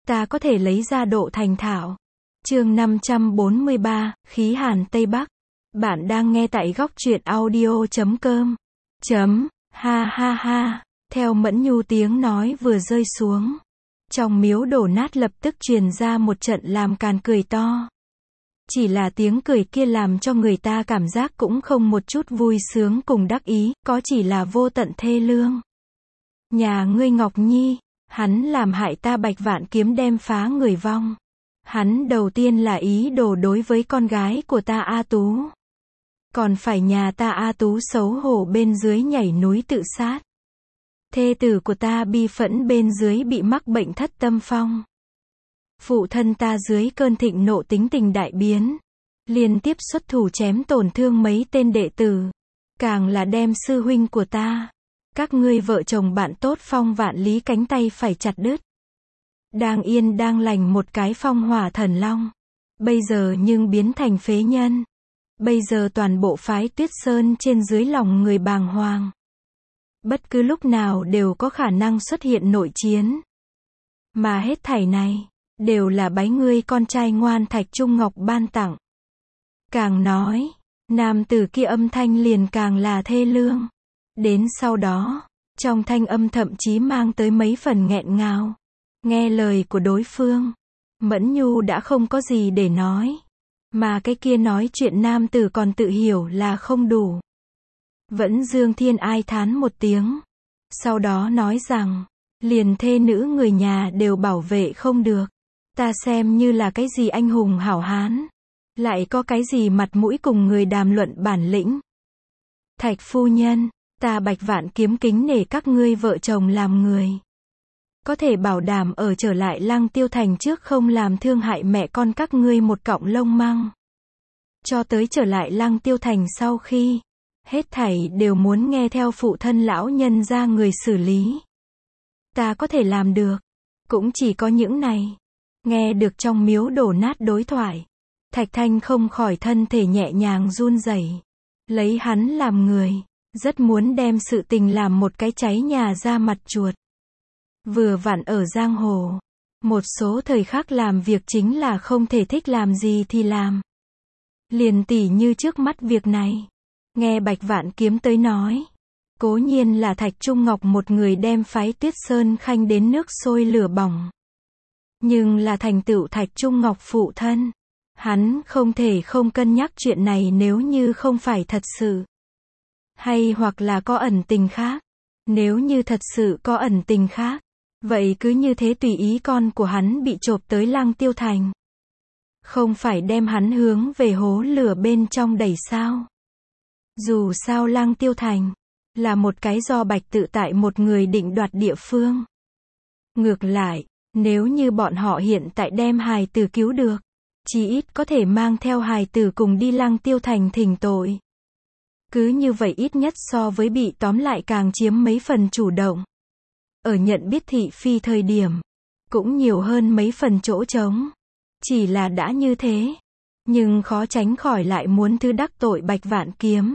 ta có thể lấy ra độ thành thạo. Chương 543, Khí hàn Tây Bắc. Bạn đang nghe tại góc truyện audio.com. Ha ha ha. Theo Mẫn Nhu tiếng nói vừa rơi xuống, trong miếu đổ nát lập tức truyền ra một trận làm càn cười to. Chỉ là tiếng cười kia làm cho người ta cảm giác cũng không một chút vui sướng cùng đắc ý, có chỉ là vô tận thê lương. Nhà ngươi Ngọc Nhi, hắn làm hại ta Bạch Vạn Kiếm đem phá người vong. Hắn đầu tiên là ý đồ đối với con gái của ta A Tú. Còn phải nhà ta A Tú xấu hổ bên dưới nhảy núi tự sát. Thê tử của ta bi phẫn bên dưới bị mắc bệnh thất tâm phong. Phụ thân ta dưới cơn thịnh nộ tính tình đại biến, liên tiếp xuất thủ chém tổn thương mấy tên đệ tử. Càng là đem sư huynh của ta, các ngươi vợ chồng bạn tốt Phong Vạn Lý cánh tay phải chặt đứt. Đang yên đang lành một cái phong hỏa thần long, bây giờ nhưng biến thành phế nhân. Bây giờ toàn bộ phái Tuyết Sơn trên dưới lòng người bàng hoàng. Bất cứ lúc nào đều có khả năng xuất hiện nội chiến. Mà hết thảy này, đều là bái ngươi con trai ngoan Thạch Trung Ngọc ban tặng. Càng nói, nam tử kia âm thanh liền càng là thê lương. Đến sau đó, trong thanh âm thậm chí mang tới mấy phần nghẹn ngào. Nghe lời của đối phương, Mẫn Nhu đã không có gì để nói. Mà cái kia nói chuyện nam tử còn tự hiểu là không đủ. Vẫn Dương Thiên ai thán một tiếng. Sau đó nói rằng, liền thê nữ người nhà đều bảo vệ không được. Ta xem như là cái gì anh hùng hảo hán. Lại có cái gì mặt mũi cùng người đàm luận bản lĩnh. Thạch phu nhân, ta Bạch Vạn Kiếm kính nể các ngươi vợ chồng làm người. Có thể bảo đảm ở trở lại Lăng Tiêu Thành trước không làm thương hại mẹ con các ngươi một cọng lông măng. Cho tới trở lại Lăng Tiêu Thành sau khi, hết thảy đều muốn nghe theo phụ thân lão nhân ra người xử lý. Ta có thể làm được, cũng chỉ có những này. Nghe được trong miếu đổ nát đối thoại, Thạch Thanh không khỏi thân thể nhẹ nhàng run rẩy. Lấy hắn làm người, rất muốn đem sự tình làm một cái cháy nhà ra mặt chuột. Vừa vặn ở giang hồ, một số thời khắc làm việc chính là không thể thích làm gì thì làm. Liền tỉ như trước mắt việc này. Nghe Bạch Vạn Kiếm tới nói, cố nhiên là Thạch Trung Ngọc một người đem phái Tuyết Sơn khanh đến nước sôi lửa bỏng. Nhưng là thành tựu Thạch Trung Ngọc phụ thân, hắn không thể không cân nhắc chuyện này nếu như không phải thật sự. Hay hoặc là có ẩn tình khác. Nếu như thật sự có ẩn tình khác, vậy cứ như thế tùy ý con của hắn bị chộp tới Lăng Tiêu Thành. Không phải đem hắn hướng về hố lửa bên trong đẩy sao. Dù sao Lăng Tiêu Thành là một cái do Bạch tự tại một người định đoạt địa phương. Ngược lại, nếu như bọn họ hiện tại đem hài tử cứu được, chí ít có thể mang theo hài tử cùng đi Lăng Tiêu Thành thỉnh tội. Cứ như vậy ít nhất so với bị tóm lại càng chiếm mấy phần chủ động. Ở nhận biết thị phi thời điểm, cũng nhiều hơn mấy phần chỗ trống. Chỉ là đã như thế, nhưng khó tránh khỏi lại muốn thứ đắc tội Bạch Vạn Kiếm.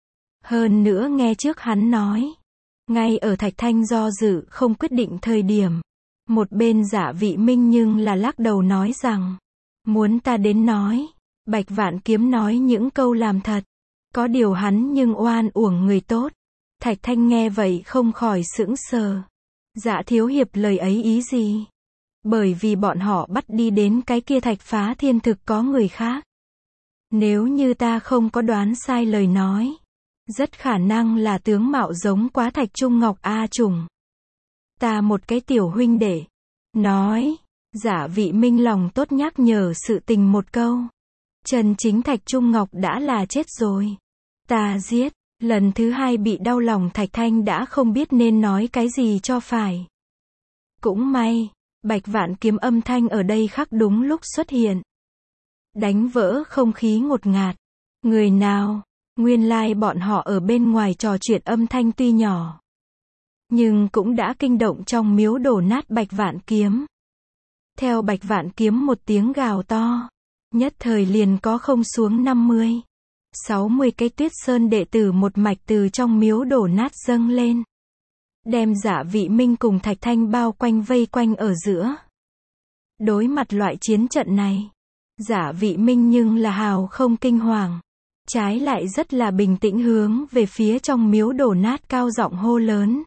Hơn nữa nghe trước hắn nói, ngay ở Thạch Thanh do dự không quyết định thời điểm, một bên Dạ Vị Minh nhưng là lắc đầu nói rằng, muốn ta đến nói, Bạch Vạn Kiếm nói những câu làm thật, có điều hắn nhưng oan uổng người tốt. Thạch Thanh nghe vậy không khỏi sững sờ. Dạ thiếu hiệp lời ấy ý gì? Bởi vì bọn họ bắt đi đến cái kia Thạch Phá Thiên thực có người khác. Nếu như ta không có đoán sai lời nói, rất khả năng là tướng mạo giống quá Thạch Trung Ngọc A Trùng. Ta một cái tiểu huynh đệ. Nói, Dạ Vị Minh lòng tốt nhắc nhở sự tình một câu. Chân chính Thạch Trung Ngọc đã là chết rồi. Ta giết. Lần thứ hai bị đau lòng Thạch Thanh đã không biết nên nói cái gì cho phải. Cũng may, Bạch Vạn Kiếm âm thanh ở đây khắc đúng lúc xuất hiện. Đánh vỡ không khí ngột ngạt. Người nào? Nguyên lai bọn họ ở bên ngoài trò chuyện âm thanh tuy nhỏ, nhưng cũng đã kinh động trong miếu đổ nát Bạch Vạn Kiếm. Theo Bạch Vạn Kiếm một tiếng gào to, nhất thời liền có không xuống 50, 60 cái Tuyết Sơn đệ tử một mạch từ trong miếu đổ nát dâng lên. Đem Dạ Vị Minh cùng Thạch Thanh bao quanh vây quanh ở giữa. Đối mặt loại chiến trận này, Giả Vị Minh nhưng là hào không kinh hoàng. Trái lại rất là bình tĩnh hướng về phía trong miếu đổ nát cao giọng hô lớn.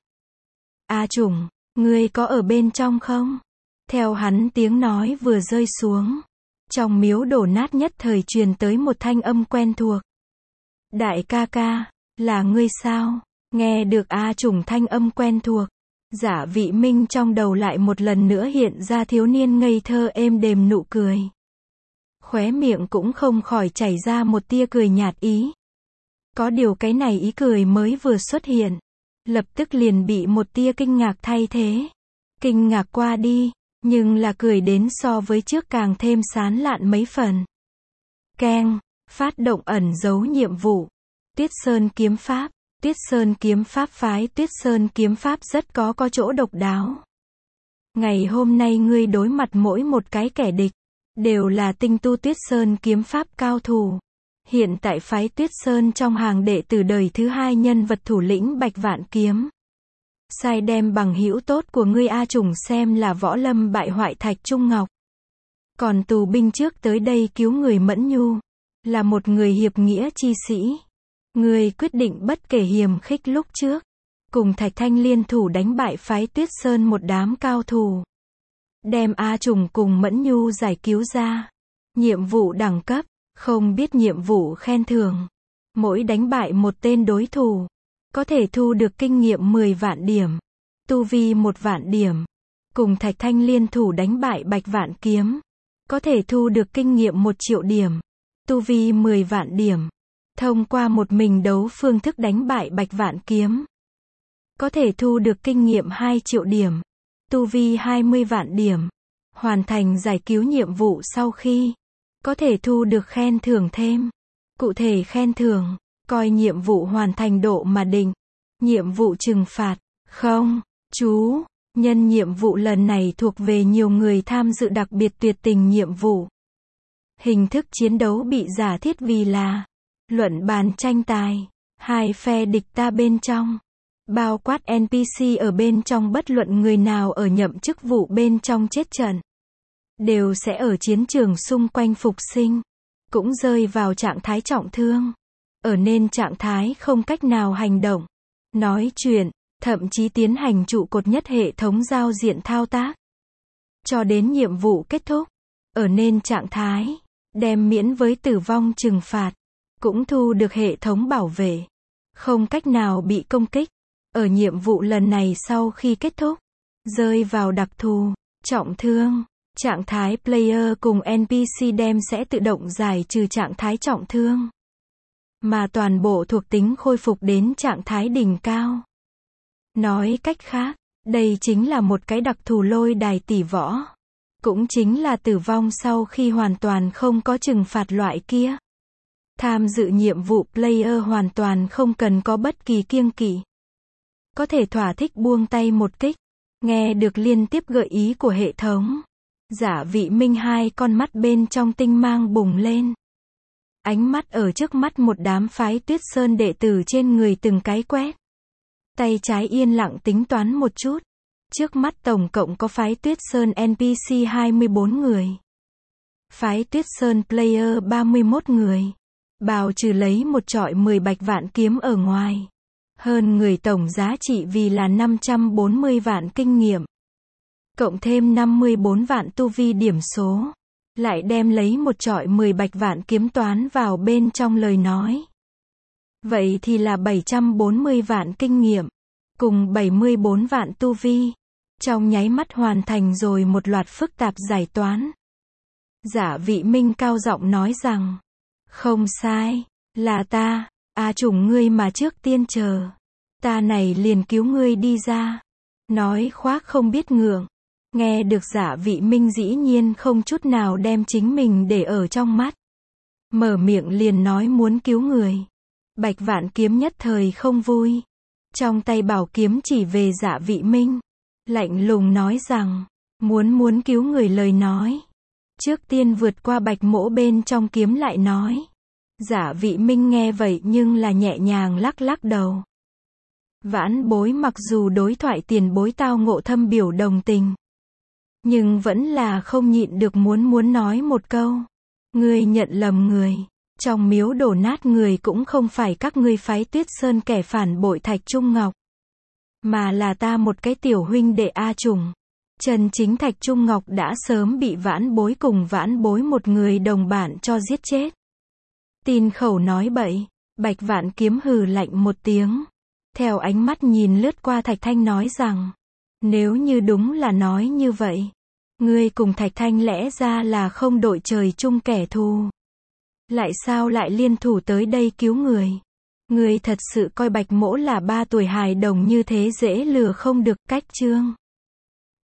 A Trùng, ngươi có ở bên trong không? Theo hắn tiếng nói vừa rơi xuống, trong miếu đổ nát nhất thời truyền tới một thanh âm quen thuộc. Đại ca ca, là ngươi sao? Nghe được A Trùng thanh âm quen thuộc, Giả Vị Minh trong đầu lại một lần nữa hiện ra thiếu niên ngây thơ êm đềm nụ cười. Khóe miệng cũng không khỏi chảy ra một tia cười nhạt ý. Có điều cái này ý cười mới vừa xuất hiện, lập tức liền bị một tia kinh ngạc thay thế. Kinh ngạc qua đi, nhưng là cười đến so với trước càng thêm sán lạn mấy phần. Keng, phát động ẩn giấu nhiệm vụ. Tuyết Sơn kiếm pháp. Tuyết Sơn kiếm pháp phái Tuyết Sơn kiếm pháp rất có chỗ độc đáo. Ngày hôm nay ngươi đối mặt mỗi một cái kẻ địch, đều là tinh tu Tuyết Sơn kiếm pháp cao thủ. Hiện tại phái Tuyết Sơn trong hàng đệ tử đời thứ 2 nhân vật thủ lĩnh Bạch Vạn Kiếm. Sai đem bằng hữu tốt của ngươi A Trùng xem là võ lâm bại hoại Thạch Trung Ngọc. Còn tù binh trước tới đây cứu người Mẫn Nhu, là một người hiệp nghĩa chi sĩ. Ngươi quyết định bất kể hiềm khích lúc trước, cùng Thạch Thanh liên thủ đánh bại phái Tuyết Sơn một đám cao thủ. Đem A Trùng cùng Mẫn Nhu giải cứu ra. Nhiệm vụ đẳng cấp, không biết nhiệm vụ khen thưởng. Mỗi đánh bại một tên đối thủ, có thể thu được kinh nghiệm 10 vạn điểm. Tu vi 1 vạn điểm. Cùng Thạch Thanh liên thủ đánh bại Bạch Vạn Kiếm, có thể thu được kinh nghiệm 1 triệu điểm. Tu vi 10 vạn điểm. Thông qua một mình đấu phương thức đánh bại Bạch Vạn Kiếm, có thể thu được kinh nghiệm 2 triệu điểm. Tu vi 20 vạn điểm. Hoàn thành giải cứu nhiệm vụ sau khi, có thể thu được khen thưởng thêm. Cụ thể khen thưởng, coi nhiệm vụ hoàn thành độ mà định. Nhiệm vụ trừng phạt, không, chú, nhân nhiệm vụ lần này thuộc về nhiều người tham dự đặc biệt tuyệt tình nhiệm vụ. Hình thức chiến đấu bị giả thiết vì là luận bàn tranh tài, hai phe địch ta bên trong, bao quát NPC ở bên trong, bất luận người nào ở nhậm chức vụ bên trong chết trận, đều sẽ ở chiến trường xung quanh phục sinh, cũng rơi vào trạng thái trọng thương, ở nên trạng thái không cách nào hành động, nói chuyện, thậm chí tiến hành trụ cột nhất hệ thống giao diện thao tác. Cho đến nhiệm vụ kết thúc, ở nên trạng thái, đem miễn với tử vong trừng phạt, cũng thu được hệ thống bảo vệ, không cách nào bị công kích. Ở nhiệm vụ lần này sau khi kết thúc, rơi vào đặc thù, trọng thương, trạng thái player cùng NPC đem sẽ tự động giải trừ trạng thái trọng thương, mà toàn bộ thuộc tính khôi phục đến trạng thái đỉnh cao. Nói cách khác, đây chính là một cái đặc thù lôi đài tỷ võ. Cũng chính là tử vong sau khi hoàn toàn không có trừng phạt loại kia. Tham dự nhiệm vụ player hoàn toàn không cần có bất kỳ kiêng kỵ. Có thể thỏa thích buông tay một kích. Nghe được liên tiếp gợi ý của hệ thống, Giả Vị Minh hai con mắt bên trong tinh mang bùng lên. Ánh mắt ở trước mắt một đám phái Tuyết Sơn đệ tử trên người từng cái quét. Tay trái yên lặng tính toán một chút. Trước mắt tổng cộng có phái Tuyết Sơn NPC 24 người. Phái Tuyết Sơn player 31 người. Bào trừ lấy một trọi 10 Bạch Vạn Kiếm ở ngoài. Hơn người tổng giá trị vì là 540 vạn kinh nghiệm. Cộng thêm 54 vạn tu vi điểm số. Lại đem lấy một trọi 10 Bạch Vạn Kiếm toán vào bên trong lời nói. Vậy thì là 740 vạn kinh nghiệm. Cùng 74 vạn tu vi. Trong nháy mắt hoàn thành rồi một loạt phức tạp giải toán. Giả Vị Minh cao giọng nói rằng, không sai, là ta, A Trùng ngươi mà trước tiên chờ. Ta này liền cứu ngươi đi ra. Nói khoác không biết ngượng. Nghe được Giả Vị Minh dĩ nhiên không chút nào đem chính mình để ở trong mắt. Mở miệng liền nói muốn cứu người. Bạch Vạn Kiếm nhất thời không vui. Trong tay bảo kiếm chỉ về Giả Vị Minh. Lạnh lùng nói rằng, muốn cứu người lời nói. Trước tiên vượt qua Bạch Mỗ bên trong kiếm lại nói. Giả Vị Minh nghe vậy nhưng là nhẹ nhàng lắc lắc đầu. Vãn bối mặc dù đối thoại tiền bối tao ngộ thâm biểu đồng tình. Nhưng vẫn là không nhịn được muốn nói một câu. Ngươi nhận lầm người. Trong miếu đổ nát người cũng không phải các ngươi phái Tuyết Sơn kẻ phản bội Thạch Trung Ngọc. Mà là ta một cái tiểu huynh đệ A Trùng. Chân chính Thạch Trung Ngọc đã sớm bị Vãn Bối cùng Vãn Bối một người đồng bạn cho giết chết. Tin khẩu nói bậy. Bạch Vạn Kiếm hừ lạnh một tiếng. Theo ánh mắt nhìn lướt qua Thạch Thanh nói rằng. Nếu như đúng là nói như vậy. Ngươi cùng Thạch Thanh lẽ ra là không đội trời chung kẻ thù. Lại sao lại liên thủ tới đây cứu người? Ngươi thật sự coi Bạch Mỗ là 3 tuổi hài đồng như thế dễ lừa không được. Cách chương